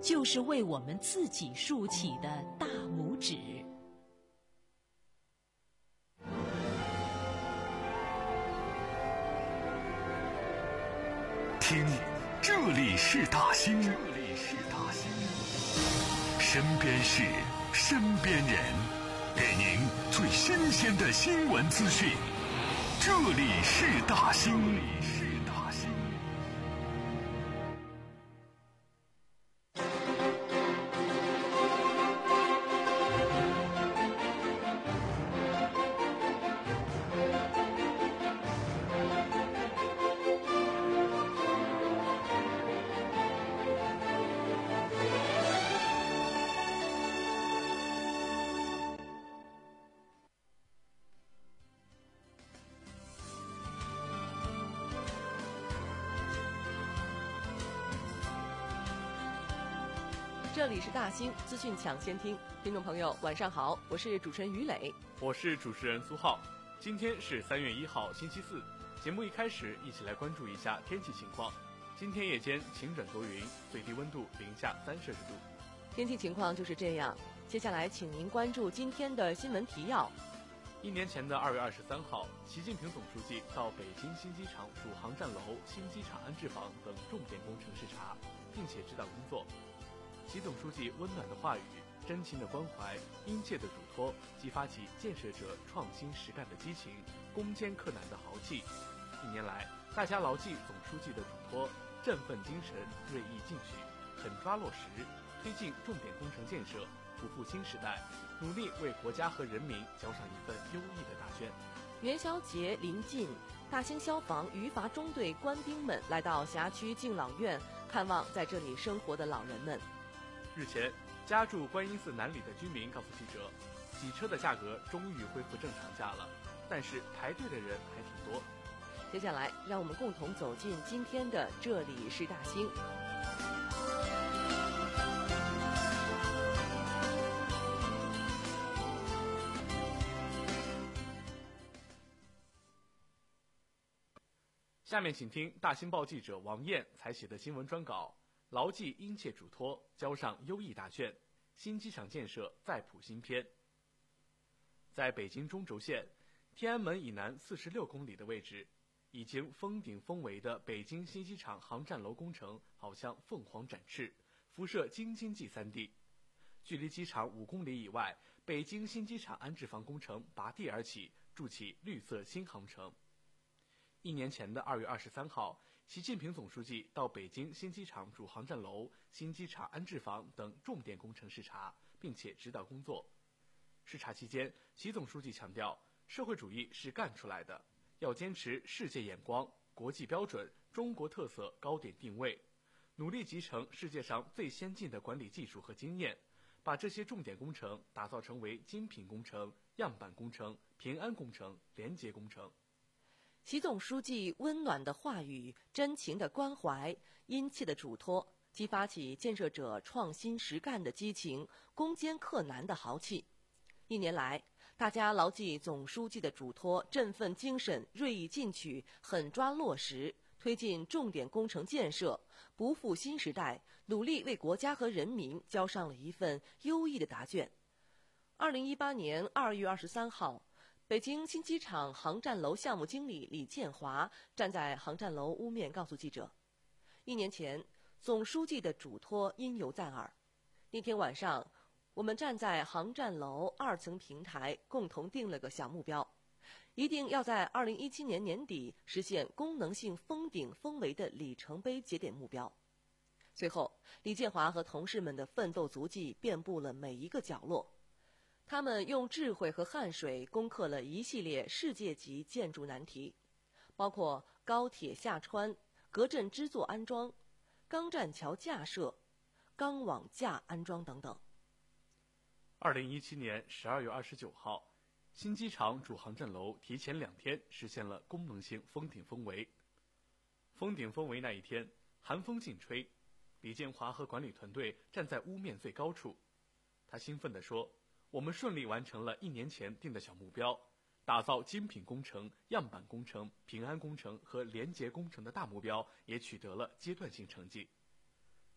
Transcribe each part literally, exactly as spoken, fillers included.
就是为我们自己竖起的大拇指。 听，这里是大兴，这里是大兴，身边事，身边人，给您最新鲜的新闻资讯。这里是大兴，这里是大兴。 这里是大兴资讯抢先听，听众朋友晚上好，我是主持人于磊， 我是主持人苏浩。今天是三月一号星期四，节目一开始一起来关注一下天气情况。今天夜间晴转多云，最低温度零下三摄氏度。 天气情况就是这样。接下来请您关注今天的新闻提要。 一年前的二月二十三号，习近平总书记到北京新机场主航站楼、新机场安置房等重点工程视察，并且指导工作。习总书记温暖的话语、真情的关怀、殷切的嘱托，激发起建设者创新实干的激情，攻坚克难的豪气。一年来，大家牢记总书记的嘱托，振奋精神，锐意进取，狠抓落实，推进重点工程建设，不负新时代，努力为国家和人民交上一份优异的大卷。 元宵节临近，大兴消防余阀中队官兵们来到辖区敬老院，看望在这里生活的老人们。 日前，家住观音寺南里的居民告诉记者，洗车的价格终于恢复正常价了，但是排队的人还挺多。 接下来，让我们共同走进今天的这里是大兴。 下面请听大兴报记者王燕采写的新闻专稿。牢记殷切嘱托，交上优异大卷，新机场建设再谱新篇。在北京中轴线天安门以南四十六公里的位置，已经封顶封围的北京新机场航站楼工程好像凤凰展翅，辐射京津冀三地。距离机场五公里以外，北京新机场安置房工程拔地而起，筑起绿色新航程。一年前的二月二十三号，习近平总书记到北京新机场主航站楼、新机场安置房等重点工程视察，并且指导工作。视察期间，习总书记强调，社会主义是干出来的，要坚持世界眼光、国际标准、中国特色高点定位，努力集成世界上最先进的管理技术和经验，把这些重点工程打造成为精品工程、样板工程、平安工程、廉洁工程。 习总书记温暖的话语、真情的关怀、殷切的嘱托，激发起建设者创新实干的激情，攻坚克难的豪气。一年来，大家牢记总书记的嘱托，振奋精神，锐意进取，狠抓落实，推进重点工程建设，不负新时代，努力为国家和人民交上了一份优异的答卷。二零一八年二月二十三号，北京新机场航站楼项目经理李建华站在航站楼屋面告诉记者，一年前总书记的嘱托因犹在耳。那天晚上，我们站在航站楼二层平台，共同定了个小目标，一定要在二零一七年年底实现功能性封顶封围的里程碑节点目标。随后，李建华和同事们的奋斗足迹遍布了每一个角落。他们用智慧和汗水攻克了一系列世界级建筑难题，包括高铁下穿、隔震支座安装、钢栈桥架设、钢网架安装等等。 二零一七年十二月二十九号，新机场主航站楼提前两天实现了功能性封顶封围。封顶封围那一天，寒风劲吹，李建华和管理团队站在屋面最高处，他兴奋地说，我们顺利完成了一年前定的小目标，打造精品工程、样板工程、平安工程和廉洁工程的大目标也取得了阶段性成绩。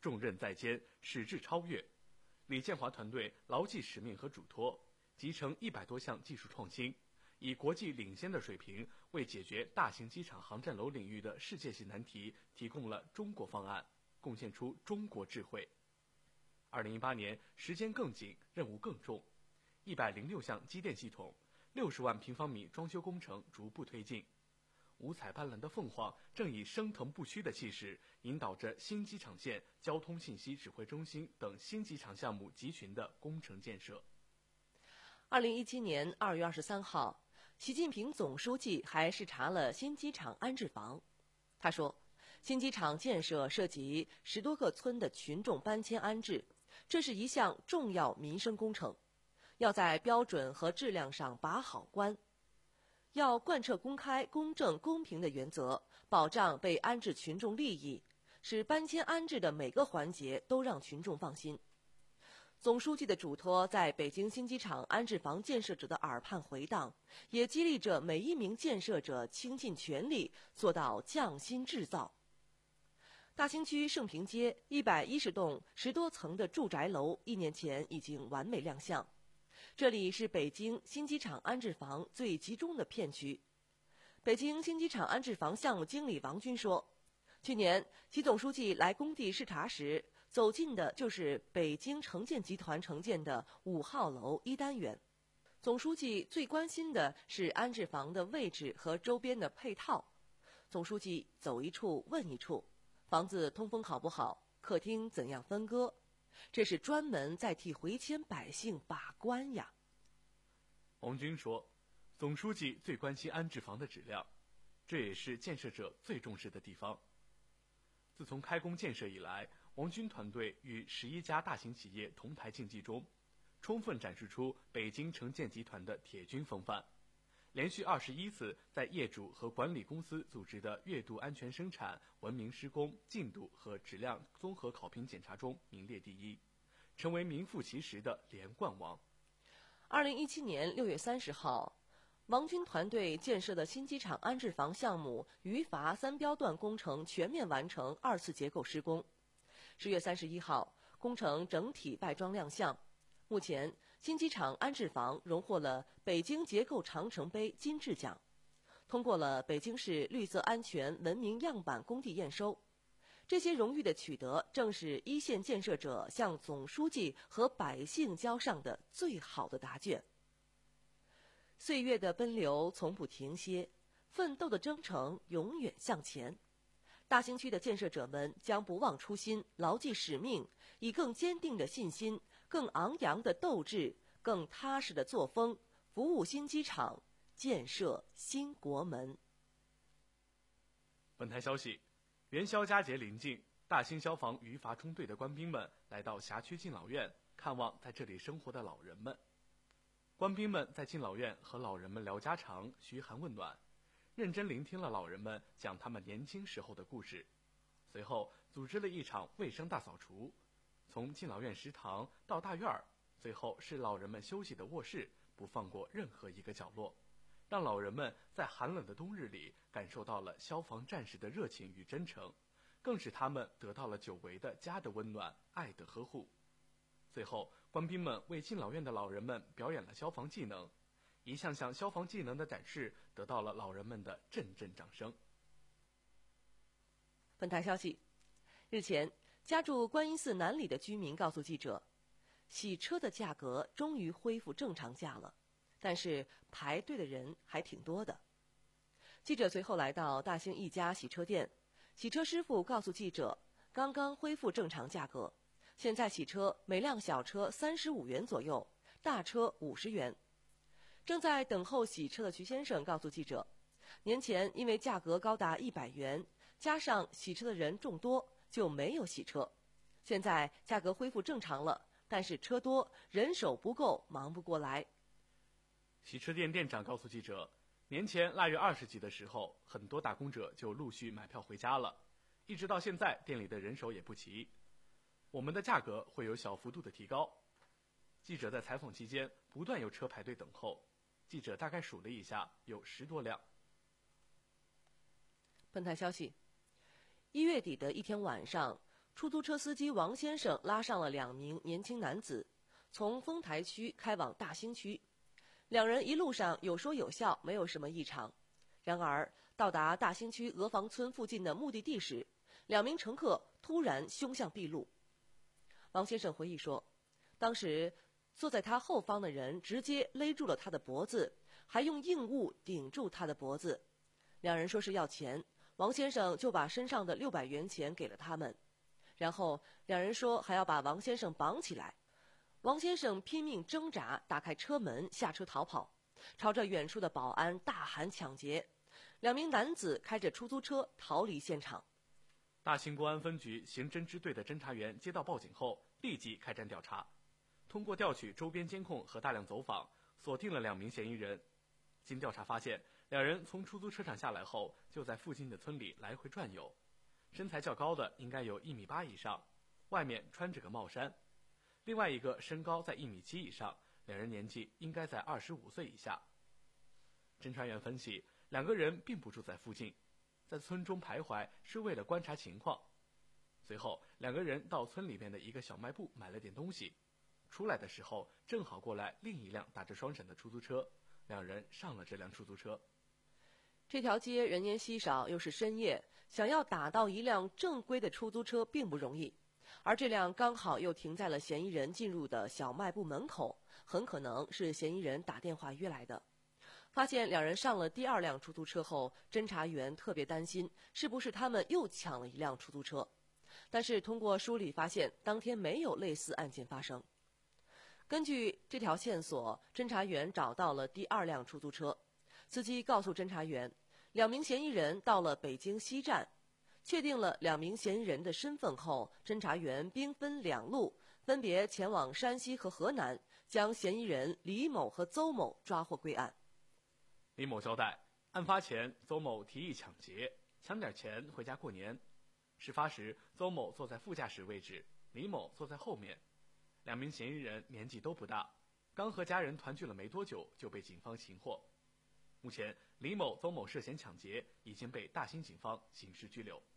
重任在肩，矢志超越。李建华团队牢记使命和嘱托，集成一百多项技术创新，以国际领先的水平为解决大型机场航站楼领域的世界性难题提供了中国方案，贡献出中国智慧。二零一八年，时间更紧，任务更重，一百零六项机电系统、六十万平方米装修工程逐步推进。五彩斑斓的凤凰正以升腾不屈的气势，引导着新机场线交通信息指挥中心等新机场项目集群的工程建设。 二零一七年二月二十三号，习近平总书记还视察了新机场安置房。他说，新机场建设涉及十多个村的群众搬迁安置，这是一项重要民生工程，要在标准和质量上把好关。要贯彻公开、公正、公平的原则，保障被安置群众利益，使搬迁安置的每个环节都让群众放心。总书记的嘱托在北京新机场安置房建设者的耳畔回荡，也激励着每一名建设者倾尽全力做到匠心制造。大兴区盛平街一百一十栋十多层的住宅楼一年前已经完美亮相。这里是北京新机场安置房最集中的片区。北京新机场安置房项目经理王军说，去年习总书记来工地视察时，走进的就是北京城建集团承建的五号楼一单元。总书记最关心的是安置房的位置和周边的配套。总书记走一处问一处，房子通风好不好，客厅怎样分割，这是专门在替回迁百姓把关呀。 王军说，总书记最关心安置房的质量，这也是建设者最重视的地方。自从开工建设以来，王军团队与十一家大型企业同台竞技中，充分展示出北京城建集团的铁军风范，连续二十一次在业主和管理公司组织的月度安全生产、文明施工、进度和质量综合考评检查中名列第一，成为名副其实的连冠王。 二零一七年六月三十号，王军团队建设的新机场安置房项目余阀三标段工程全面完成二次结构施工。十月三十一号，工程整体外装亮相。目前，新机场安置房荣获了北京结构长城杯金质奖，通过了北京市绿色安全文明样板工地验收。这些荣誉的取得，正是一线建设者向总书记和百姓交上的最好的答卷。岁月的奔流从不停歇，奋斗的征程永远向前。大兴区的建设者们将不忘初心，牢记使命，以更坚定的信心、更昂扬的斗志、更踏实的作风，服务新机场，建设新国门。 本台消息，元宵佳节临近，大兴消防余阀中队的官兵们来到辖区敬老院，看望在这里生活的老人们。官兵们在敬老院和老人们聊家常、嘘寒问暖，认真聆听了老人们讲他们年轻时候的故事。随后组织了一场卫生大扫除，从敬老院食堂到大院儿，最后是老人们休息的卧室，不放过任何一个角落，让老人们在寒冷的冬日里感受到了消防战士的热情与真诚，更使他们得到了久违的家的温暖、爱的呵护。最后，官兵们为敬老院的老人们表演了消防技能，一项项消防技能的展示得到了老人们的阵阵掌声。 本台消息，日前，家住观音寺南里的居民告诉记者，洗车的价格终于恢复正常价了，但是排队的人还挺多的。记者随后来到大兴一家洗车店，洗车师傅告诉记者，刚刚恢复正常价格，现在洗车每辆小车三十五元左右，大车五十元。正在等候洗车的徐先生告诉记者，年前因为价格高达一百元，加上洗车的人众多，就没有洗车。现在价格恢复正常了，但是车多，人手不够，忙不过来。 洗车店店长告诉记者，年前腊月二十几的时候，很多打工者就陆续买票回家了，一直到现在店里的人手也不齐，我们的价格会有小幅度的提高。记者在采访期间不断有车排队等候，记者大概数了一下，有十多辆。 本台消息，一月底的一天晚上， 出租车司机王先生拉上了两名年轻男子，从丰台区开往大兴区。两人一路上有说有笑，没有什么异常。然而到达大兴区鹅房村附近的目的地时，两名乘客突然凶相毕露。王先生回忆说，当时坐在他后方的人直接勒住了他的脖子，还用硬物顶住他的脖子。两人说是要钱，王先生就把身上的六百元钱给了他们。然后两人说还要把王先生绑起来。王先生拼命挣扎，打开车门下车逃跑，朝着远处的保安大喊抢劫。两名男子开着出租车逃离现场。 大兴公安分局刑侦支队的侦查员接到报警后，立即开展调查。通过调取周边监控和大量走访，锁定了两名嫌疑人。经调查发现，两人从出租车上下来后，就在附近的村里来回转悠。身材较高的应该有一米八以上，外面穿着个帽衫；另外一个身高在一米七以上，两人年纪应该在二十五岁以下。侦查员分析，两个人并不住在附近，在村中徘徊是为了观察情况。随后，两个人到村里面的一个小卖部买了点东西，出来的时候正好过来另一辆打着双闪的出租车，两人上了这辆出租车。 这条街人烟稀少，又是深夜，想要打到一辆正规的出租车并不容易。而这辆刚好又停在了嫌疑人进入的小卖部门口，很可能是嫌疑人打电话约来的。发现两人上了第二辆出租车后，侦查员特别担心是不是他们又抢了一辆出租车。但是通过梳理发现，当天没有类似案件发生。根据这条线索，侦查员找到了第二辆出租车。司机告诉侦查员，两名嫌疑人到了北京西站。确定了两名嫌疑人的身份后，侦查员兵分两路，分别前往山西和河南，将嫌疑人李某和邹某抓获归案。 李某交代，案发前邹某提议抢劫，抢点钱回家过年。事发时，邹某坐在副驾驶位置，李某坐在后面。两名嫌疑人年纪都不大，刚和家人团聚了没多久就被警方擒获。目前，李某、邹某涉嫌抢劫，已经被大兴警方刑事拘留。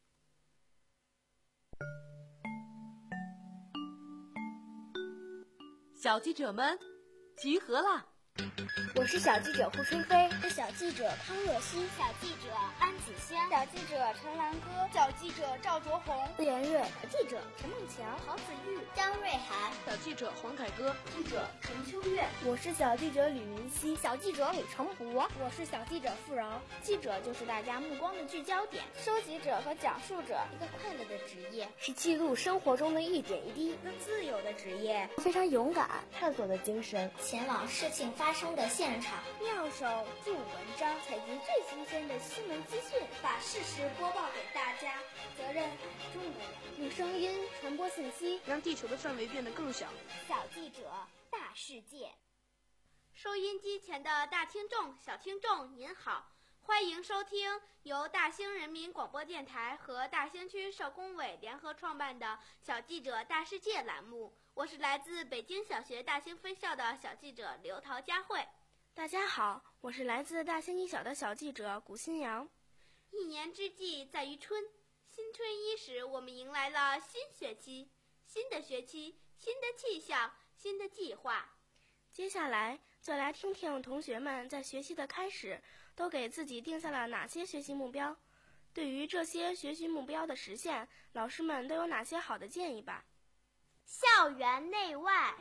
小记者们，集合啦！ 我是小记者胡春飞， 是小记者康若曦， 小记者安子香， 小记者陈兰歌， 小记者赵卓红， 顾连月， 小记者陈梦强， 郝子玉， 张瑞涵， 小记者黄凯歌， 记者陈秋月， 我是小记者吕明熙， 小记者李成博， 我是小记者付饶。 记者就是大家目光的聚焦点， 收集者和讲述者， 一个快乐的职业， 是记录生活中的一点一滴， 一个自由的职业， 非常勇敢，探索的精神， 前往事情发生的现场， 妙手著文章， 采集最新鲜的新闻资讯， 把事实播报给大家， 责任很重的人， 用声音传播信息， 让地球的范围变得更小。 小记者，大世界。 收音机前的大听众、小听众，您好，欢迎收听由大兴人民广播电台和大兴区社工委联合创办的《小记者大世界》栏目。我是来自北京小学大兴分校的小记者刘桃佳慧。 大家好，我是来自大兴一小的小记者古新阳。 一年之计在于春，新春伊始，我们迎来了新学期，新的学期，新的气象，新的计划。 接下来就来听听同学们在学习的开始都给自己定下了哪些学习目标，对于这些学习目标的实现，老师们都有哪些好的建议吧。 校园内外。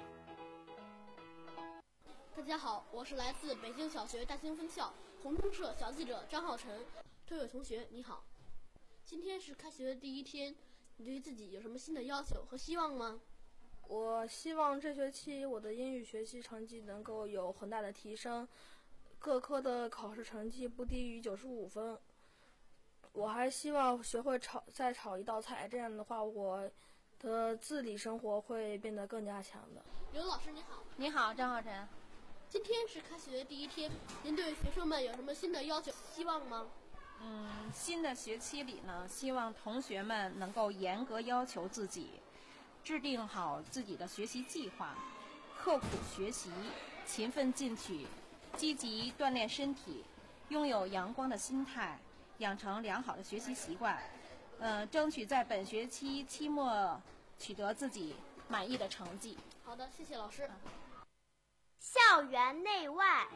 大家好，我是来自北京小学大兴分校红中社小记者张浩晨。这位同学你好，今天是开学的第一天，你对自己有什么新的要求和希望吗？ 我希望这学期我的英语学习成绩能够有很大的提升，各科的考试成绩不低于九十五分。我还希望学会炒再炒一道菜，这样的话我的自理生活会变得更加强的。 刘老师你好。 你好，张浩晨。 今天是开学的第一天，您对学生们有什么新的要求希望吗？ 嗯，新的学期里呢，希望同学们能够严格要求自己，制定好自己的学习计划，刻苦学习，勤奋进取，积极锻炼身体，拥有阳光的心态，养成良好的学习习惯， 呃，争取在本学期期末取得自己满意的成绩。 好的，谢谢老师。 校园内外，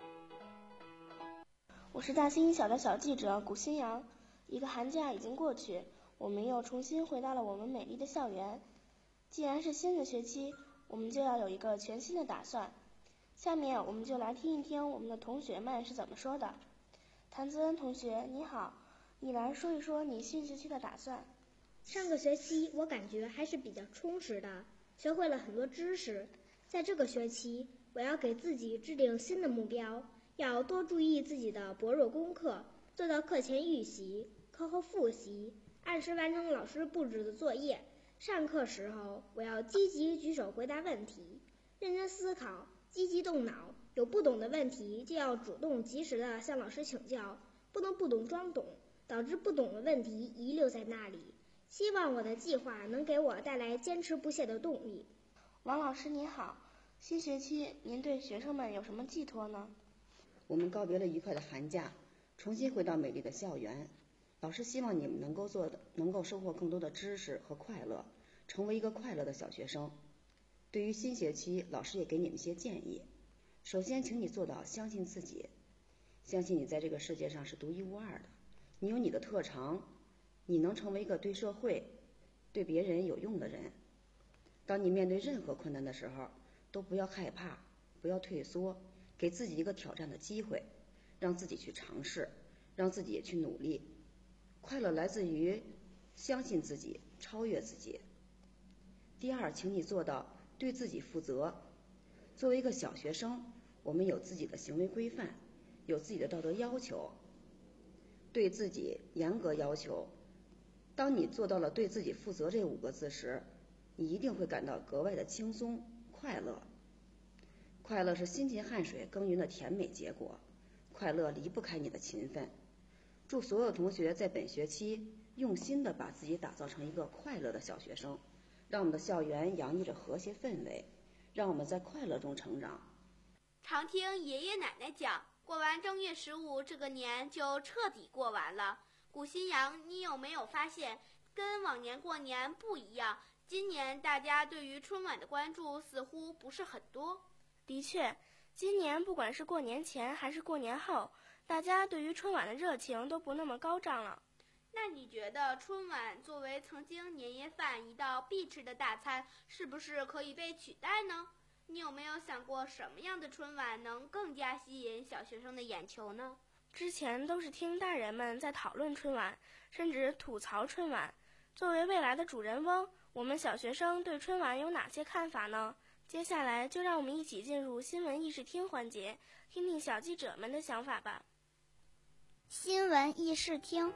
我是大新小的小记者古新阳。一个寒假已经过去，我们又重新回到了我们美丽的校园。既然是新的学期，我们就要有一个全新的打算。下面我们就来听一听我们的同学们是怎么说的。谭泽恩同学，你好，你来说一说你新学期的打算。 上个学期我感觉还是比较充实的，学会了很多知识。在这个学期，我要给自己制定新的目标，要多注意自己的薄弱功课，做到课前预习、课后复习，按时完成老师布置的作业。上课时候，我要积极举手回答问题，认真思考，积极动脑，有不懂的问题就要主动及时的向老师请教，不能不懂装懂，导致不懂的问题遗留在那里。希望我的计划能给我带来坚持不懈的动力。 王老师你好，新学期您对学生们有什么寄托呢？ 我们告别了愉快的寒假，重新回到美丽的校园。老师希望你们能够做的，能够收获更多的知识和快乐，成为一个快乐的小学生。对于新学期，老师也给你们一些建议。首先，请你做到相信自己，相信你在这个世界上是独一无二的，你有你的特长，你能成为一个对社会、对别人有用的人。当你面对任何困难的时候，都不要害怕，不要退缩，给自己一个挑战的机会，让自己去尝试，让自己也去努力。快乐来自于相信自己，超越自己。第二，请你做到对自己负责。作为一个小学生，我们有自己的行为规范，有自己的道德要求，对自己严格要求。当你做到了对自己负责这五个字时，你一定会感到格外的轻松快乐。快乐是辛勤汗水耕耘的甜美结果，快乐离不开你的勤奋。祝所有同学在本学期用心地把自己打造成一个快乐的小学生，让我们的校园洋溢着和谐氛围，让我们在快乐中成长。 常听爷爷奶奶讲，过完正月十五这个年就彻底过完了。古新阳，你有没有发现跟往年过年不一样？今年大家对于春晚的关注似乎不是很多。 的确，今年不管是过年前还是过年后，大家对于春晚的热情都不那么高涨了。 那你觉得春晚作为曾经年夜饭一道必吃的大餐，是不是可以被取代呢？你有没有想过什么样的春晚能更加吸引小学生的眼球呢？ 之前都是听大人们在讨论春晚，甚至吐槽春晚。作为未来的主人翁，我们小学生对春晚有哪些看法呢？接下来就让我们一起进入新闻议事厅环节，听听小记者们的想法吧。 新闻议事厅，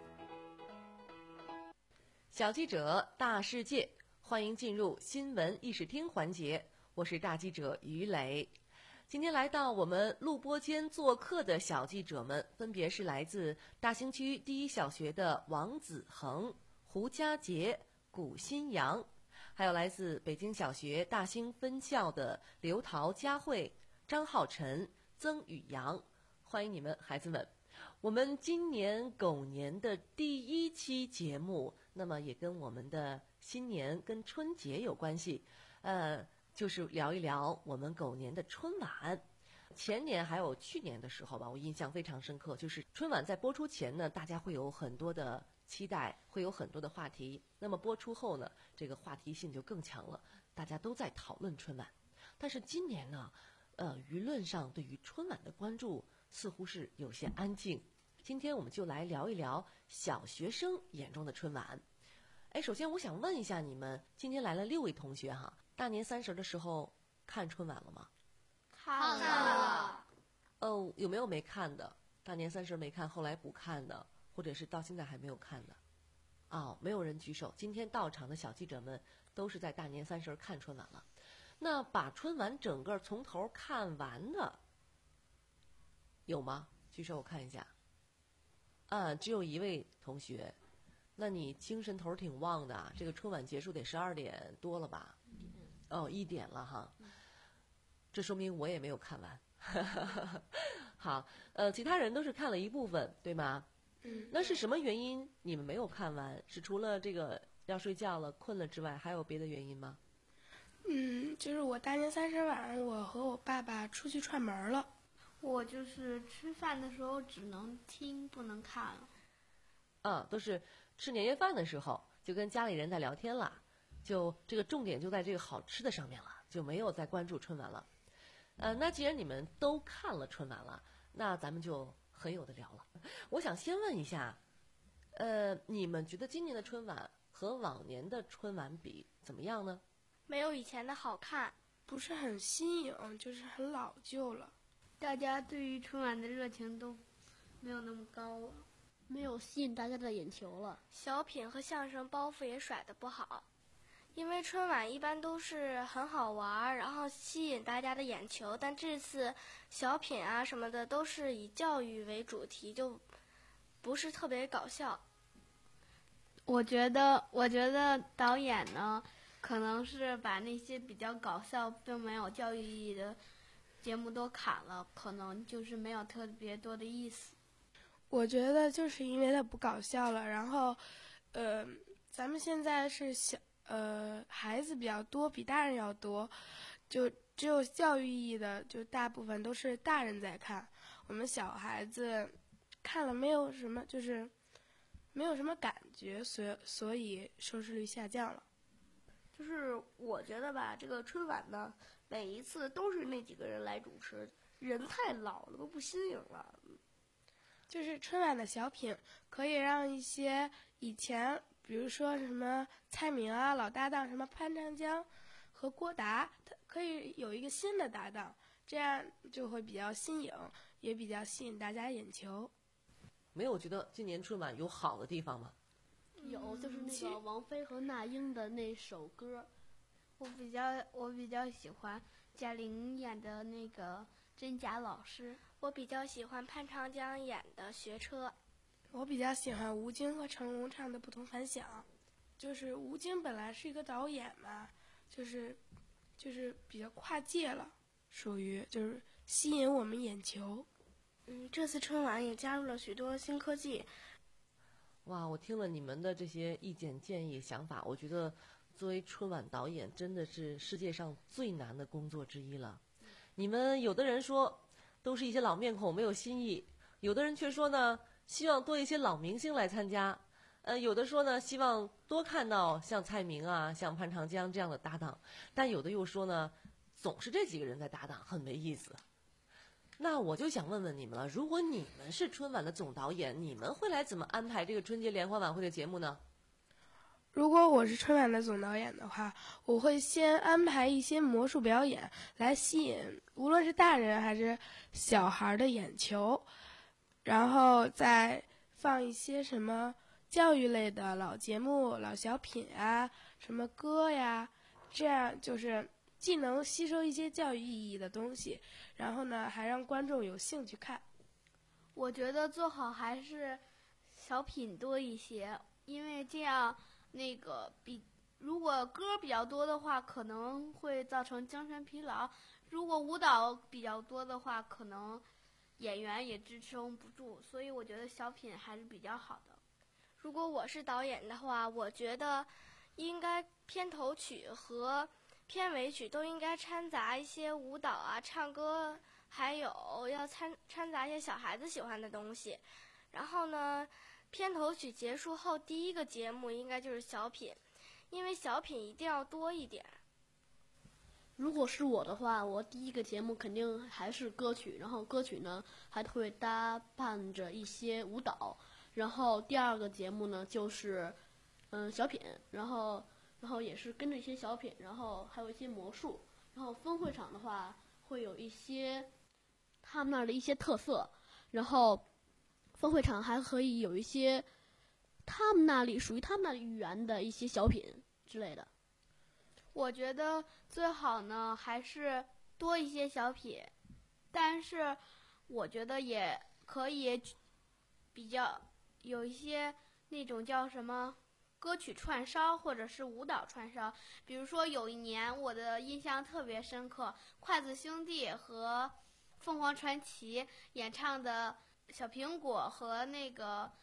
小记者大世界，欢迎进入新闻议事厅环节，我是大记者于磊。今天来到我们录播间做客的小记者们，分别是来自大兴区第一小学的王子恒、胡佳杰、古新阳，还有来自北京小学大兴分校的刘桃、佳慧、张浩晨、曾宇阳，欢迎你们，孩子们。我们今年狗年的第一期节目，那么也跟我们的新年跟春节有关系，呃，就是聊一聊我们狗年的春晚。前年还有去年的时候吧，我印象非常深刻，就是春晚在播出前呢，大家会有很多的期待，会有很多的话题。那么播出后呢，这个话题性就更强了，大家都在讨论春晚。但是今年呢，呃，舆论上对于春晚的关注似乎是有些安静。今天我们就来聊一聊小学生眼中的春晚。哎，首先我想问一下你们，今天来了六位同学哈，大年三十的时候看春晚了吗？ 看了。 哦，有没有没看的？大年三十没看，后来补看的，或者是到现在还没有看的？哦，没有人举手。今天到场的小记者们都是在大年三十看春晚了。那把春晚整个从头看完的有吗？举手我看一下。啊，只有一位同学。那你精神头挺旺的啊，这个春晚结束得十二点多了吧？哦，一点了哈。这说明我也没有看完。好，呃，其他人都是看了一部分，对吗？ 嗯， 那是什么原因你们没有看完？是除了这个要睡觉了、困了之外，还有别的原因吗？ 嗯，就是我大年三十晚，我和我爸爸出去串门了。 我就是吃饭的时候只能听，不能看了。 啊，都是吃年夜饭的时候就跟家里人在聊天了，就这个重点就在这个好吃的上面了，就没有再关注春晚了。呃，那既然你们都看了春晚了，那咱们就很有的聊了。我想先问一下，呃，你们觉得今年的春晚和往年的春晚比怎么样呢？ 没有以前的好看， 不是很新颖，就是很老旧了。 大家对于春晚的热情都没有那么高了， 没有吸引大家的眼球了。 小品和相声包袱也甩得不好，因为春晚一般都是很好玩，然后吸引大家的眼球，但这次小品啊什么的都是以教育为主题，就不是特别搞笑。 我觉得，我觉得导演呢，可能是把那些比较搞笑并没有教育意义的节目都砍了，可能就是没有特别多的意思。 我觉得就是因为它不搞笑了，然后，呃，咱们现在是小呃孩子比较多，比大人要多，就只有教育意义的，就大部分都是大人在看，我们小孩子看了没有什么，就是没有什么感觉，所所以收视率下降了。 就是我觉得吧，这个春晚呢，每一次都是那几个人来主持，人太老了，都不新颖了。 就是春晚的小品可以让一些以前，比如说什么蔡明啊、老搭档什么潘长江和郭达，他可以有一个新的搭档，这样就会比较新颖，也比较吸引大家眼球。 没有觉得今年春晚有好的地方吗？ 有，就是那个王菲和那英的那首歌。 我比较我比较喜欢贾玲演的那个真假老师。 我比较喜欢潘长江演的学车。 我比较喜欢吴京和成龙唱的《不同凡响》，就是吴京本来是一个导演嘛，就是就是比较跨界了，属于就是吸引我们眼球。 嗯，这次春晚也加入了许多新科技。 哇，我听了你们的这些意见、建议、想法，我觉得作为春晚导演真的是世界上最难的工作之一了。你们有的人说都是一些老面孔，没有新意，有的人却说呢希望多一些老明星来参加，呃，有的说呢希望多看到像蔡明啊、像潘长江这样的搭档，但有的又说呢总是这几个人在搭档，很没意思。那我就想问问你们了，如果你们是春晚的总导演，你们会来怎么安排这个春节联欢晚会的节目呢？ 如果我是春晚的总导演的话，我会先安排一些魔术表演来吸引无论是大人还是小孩的眼球，然后再放一些什么教育类的老节目、老小品啊，什么歌呀，这样就是既能吸收一些教育意义的东西，然后呢还让观众有兴趣看。 我觉得最好还是小品多一些，因为这样那个比如果歌比较多的话，可能会造成精神疲劳；如果舞蹈比较多的话，可能演员也支撑不住。所以我觉得小品还是比较好的。 如果我是导演的话，我觉得应该片头曲和片尾曲都应该掺杂一些舞蹈啊、唱歌，还有要掺掺杂一些小孩子喜欢的东西。然后呢，片头曲结束后，第一个节目应该就是小品，因为小品一定要多一点。 如果是我的话，我第一个节目肯定还是歌曲，然后歌曲呢还会搭伴着一些舞蹈，然后第二个节目呢就是嗯小品，然后然后也是跟着一些小品，然后还有一些魔术，然后分会场的话会有一些他们那儿的一些特色，然后分会场还可以有一些他们那里属于他们那里语言的一些小品之类的。 我觉得最好呢还是多一些小品，但是我觉得也可以比较有一些那种叫什么歌曲串烧或者是舞蹈串烧。比如说有一年我的印象特别深刻，筷子兄弟和凤凰传奇演唱的小苹果和那个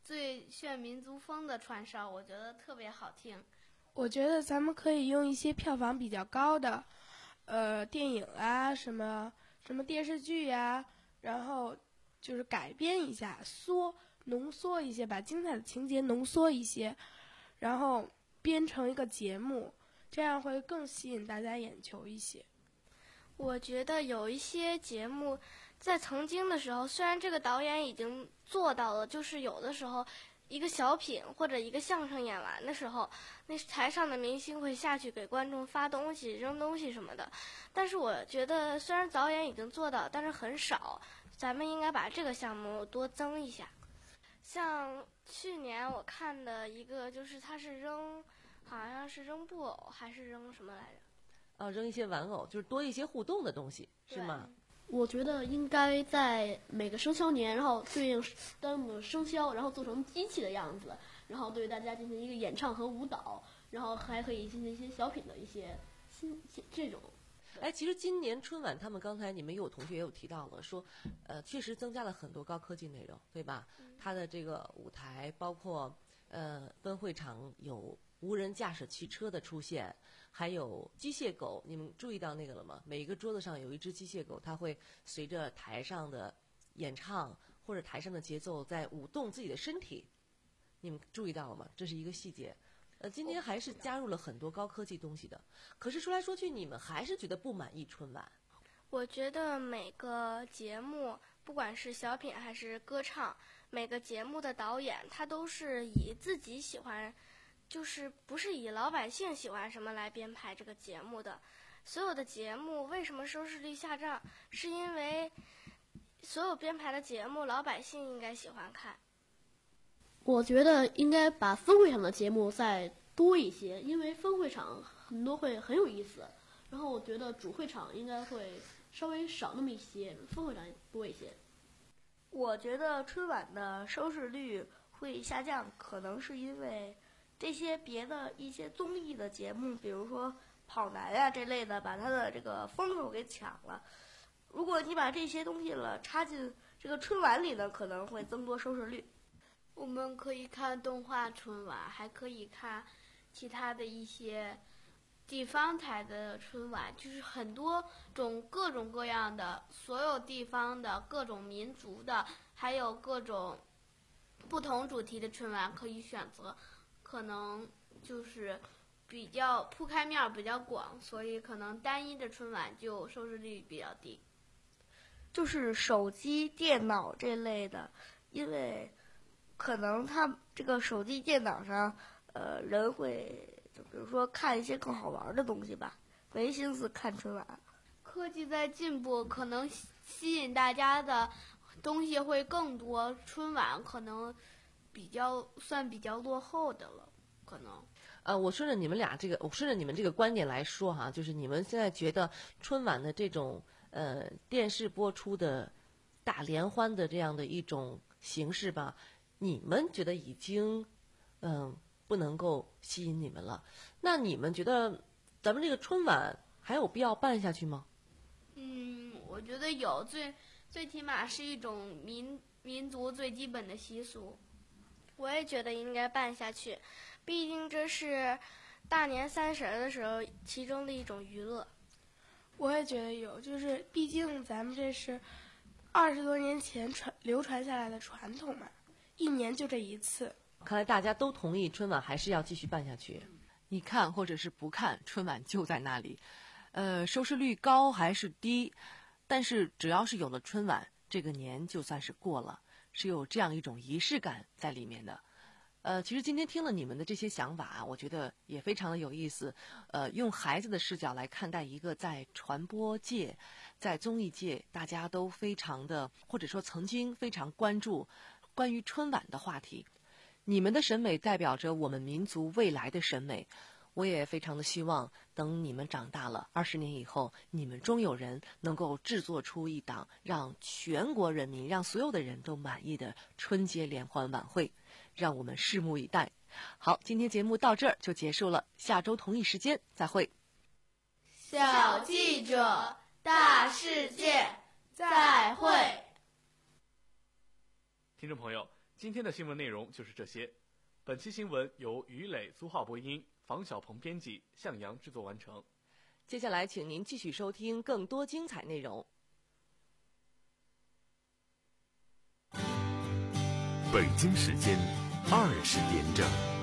最炫民族风的串烧，我觉得特别好听。 我觉得咱们可以用一些票房比较高的，呃，电影啊，什么什么电视剧呀、啊，然后就是改编一下，缩浓缩一些，把精彩的情节浓缩一些，然后编成一个节目，这样会更吸引大家眼球一些。 我觉得有一些节目在曾经的时候，虽然这个导演已经做到了，就是有的时候一个小品或者一个相声演完的时候，那台上的明星会下去给观众发东西、扔东西什么的。但是我觉得虽然导演已经做到，但是很少，咱们应该把这个项目多增一下。像去年我看的一个，就是他是扔，好像是扔布偶还是扔什么来着？ 啊，扔一些玩偶，就是多一些互动的东西，是吗？ 我觉得应该在每个生肖年，然后对应当的生肖，然后做成机器的样子，然后对大家进行一个演唱和舞蹈，然后还可以进行一些小品的一些新这种。 哎，其实今年春晚，他们刚才你们有同学也有提到了，说，呃，确实增加了很多高科技内容，对吧？嗯、它的这个舞台，包括呃分会场有无人驾驶汽车的出现，还有机械狗，你们注意到那个了吗？每一个桌子上有一只机械狗，它会随着台上的演唱或者台上的节奏在舞动自己的身体，你们注意到了吗？这是一个细节。呃，今天还是加入了很多高科技东西的，可是说来说去，你们还是觉得不满意春晚。 我觉得每个节目，不管是小品还是歌唱，每个节目的导演他都是以自己喜欢，就是不是以老百姓喜欢什么来编排这个节目的。所有的节目为什么收视率下降，是因为所有编排的节目老百姓应该喜欢看。 我觉得应该把分会场的节目再多一些，因为分会场很多会很有意思。然后我觉得主会场应该会稍微少那么一些，分会场多一些。 我觉得春晚的收视率会下降，可能是因为这些别的一些综艺的节目，比如说跑男啊这类的，把它的这个风口给抢了。如果你把这些东西了插进这个春晚里呢，可能会增多收视率。 我们可以看动画春晚，还可以看其他的一些地方台的春晚，就是很多种各种各样的，所有地方的各种民族的，还有各种不同主题的春晚可以选择，可能就是比较铺开面比较广，所以可能单一的春晚就收视率比较低。 就是手机、电脑这类的，因为可能他这个手机、电脑上，呃，人会就比如说看一些更好玩的东西吧，没心思看春晚。 科技在进步，可能吸引大家的东西会更多，春晚可能比较算比较落后的了，可能。 呃，我顺着你们俩这个，我顺着你们这个观点来说哈，就是你们现在觉得春晚的这种呃电视播出的大联欢的这样的一种形式吧，你们觉得已经嗯、呃、不能够吸引你们了，那你们觉得咱们这个春晚还有必要办下去吗？ 嗯，我觉得有，最最起码是一种民民族最基本的习俗。 我也觉得应该办下去，毕竟这是大年三十的时候其中的一种娱乐。 我也觉得有，就是毕竟咱们这是二十多年前传流传下来的传统嘛，一年就这一次。 看来大家都同意春晚还是要继续办下去。 你看或者是不看，春晚就在那里。呃，收视率高还是低，但是只要是有了春晚，这个年就算是过了，是有这样一种仪式感在里面的。呃，其实今天听了你们的这些想法啊，我觉得也非常的有意思。呃，用孩子的视角来看待一个在传播界、在综艺界大家都非常的，或者说曾经非常关注关于春晚的话题。你们的审美代表着我们民族未来的审美。我也非常的希望，等你们长大了，二十年以后，你们终有人能够制作出一档让全国人民、让所有的人都满意的春节联欢晚会，让我们拭目以待。好，今天节目到这儿就结束了，下周同一时间再会。 小记者，大世界，再会。 听众朋友， 今天的新闻内容就是这些。本期新闻由于磊、苏浩播音，房小鹏编辑，向阳制作完成。 接下来，请您继续收听更多精彩内容。 北京时间二十点整。